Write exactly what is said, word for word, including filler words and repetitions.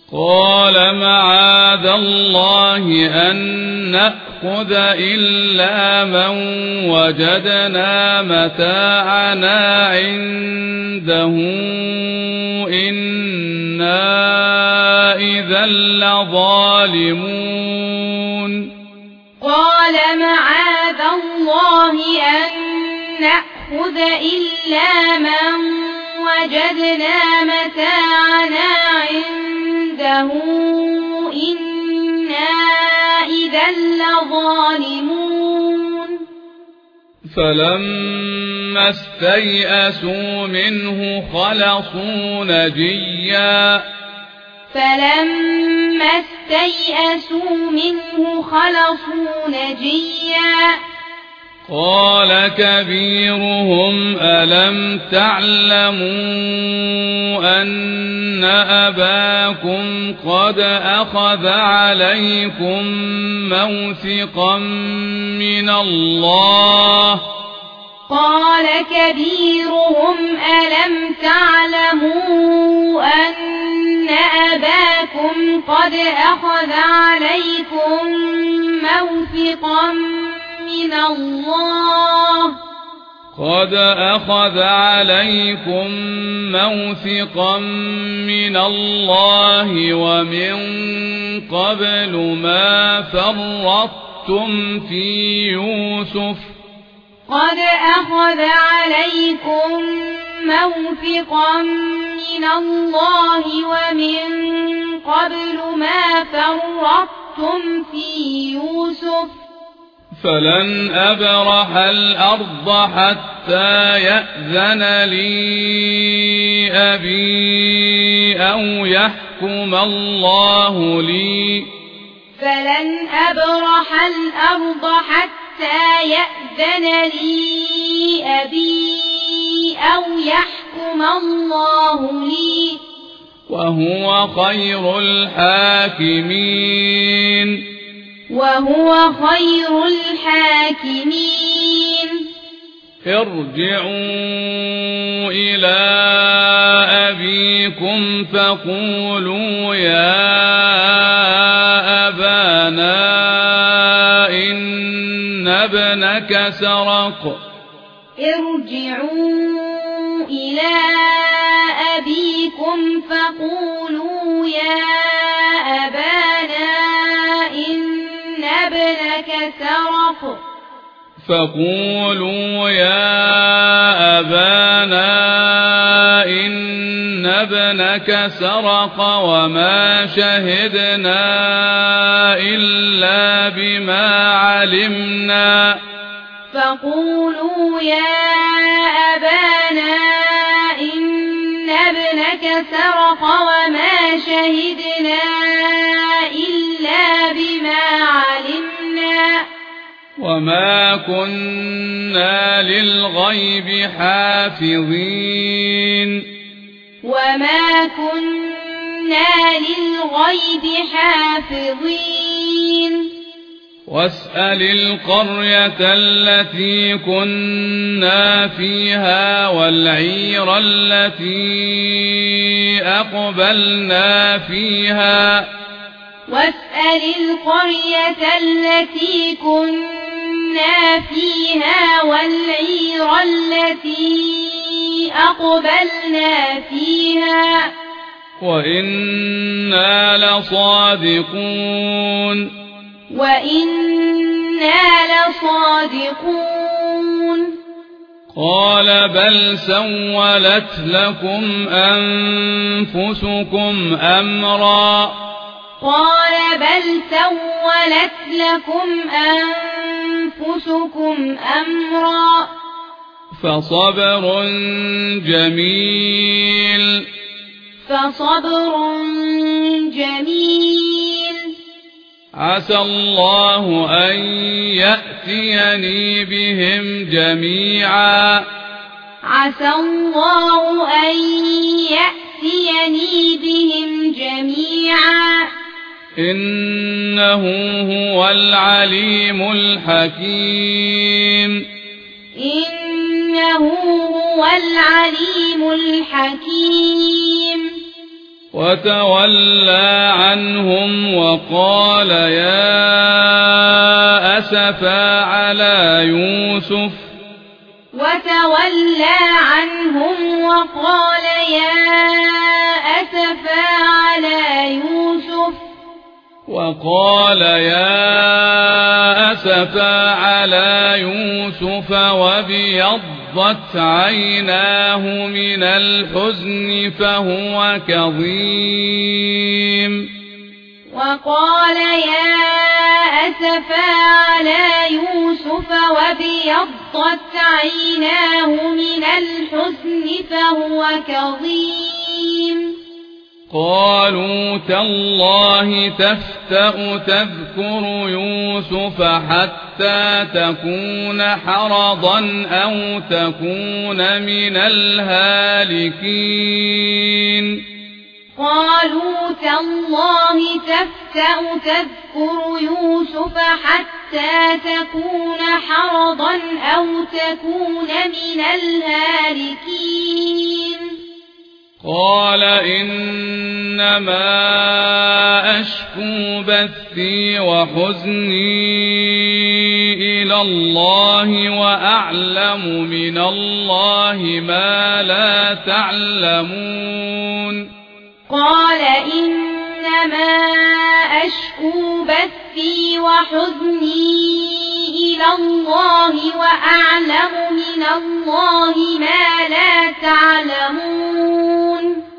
قال معاذ الله أن نأخذ إلا من وجدنا متاعنا عنده إنا إذا لظالمون قال معاذ الله أن نأخذ إلا من وجدنا متاعنا عنده إنا إذا لظالمون فلما استيئسوا منه خلصوا نجيا فلما استيئسوا منه خلصوا نجيا قال كبيرهم ألم تعلموا أن أباكم قد أخذ عليكم موثقا من الله قال كبيرهم ألم تعلموا أن أباكم قد أخذ عليكم موثقا من الله قد أخذ عليكم موثقا من الله ومن قبل ما فرطتم في يوسف قد أخذ عليكم موثقا من الله ومن قبل ما فرطتم في يوسف فلن أبرح الأرض حتى يأذن لي أبي أو يحكم الله لي فلن أبرح الأرض حتى يأذن لي أبي أو يحكم الله لي وهو خير الحاكمين وهو خير الحاكمين ارجعوا إلى أبيكم فقولوا يا أبانا إن ابنك سرق ارجعوا إلى أبيكم فقولوا يا أبانا إن ابنك سرق فقولوا يا أبانا إن ابنك سرق وما شهدنا إلا بما علمنا فقولوا يا أبانا إن ابنك سرق وما شهدنا إلا بما علمنا وما كنا للغيب حافظين وما كنا للغيب حافظين واسأل القرية التي كنا فيها والعير التي أقبلنا فيها واسأل القرية التي كنا فيها والعير التي أقبلنا فيها وإنا لصادقون وإنا لصادقون قال بل سولت لكم أنفسكم أمرا قال بل سولت لكم أنفسكم أمرا فصبر جميل فصبر جميل عسى الله أن يأتيني بهم جميعا عسى الله أن يأتيني بهم جميعا إنه هو العليم الحكيم إنه هو العليم الحكيم وتولى عنهم وقال يا أسفا على يوسف وتولى عنهم وقال يا أسفا على يوسف وقال يا أسفا على يوسف وابيضت عيناه من الحزن فهو كظيم وقال يا أسفا على يوسف وابيضت عيناه من الحزن فهو كظيم قالوا تالله تفتأ تذكر يوسف حتى تكون حرضا أو تكون من الهالكين قالوا تالله تفتأ تذكر يوسف حتى تكون حرضا أو تكون من الهالكين قال إنما أشكو بثي وحزني إلى الله وأعلم من الله ما لا تعلمون قال إنما أشكو بثي وحزني إلى الله وأعلم من الله ما لا تعلمون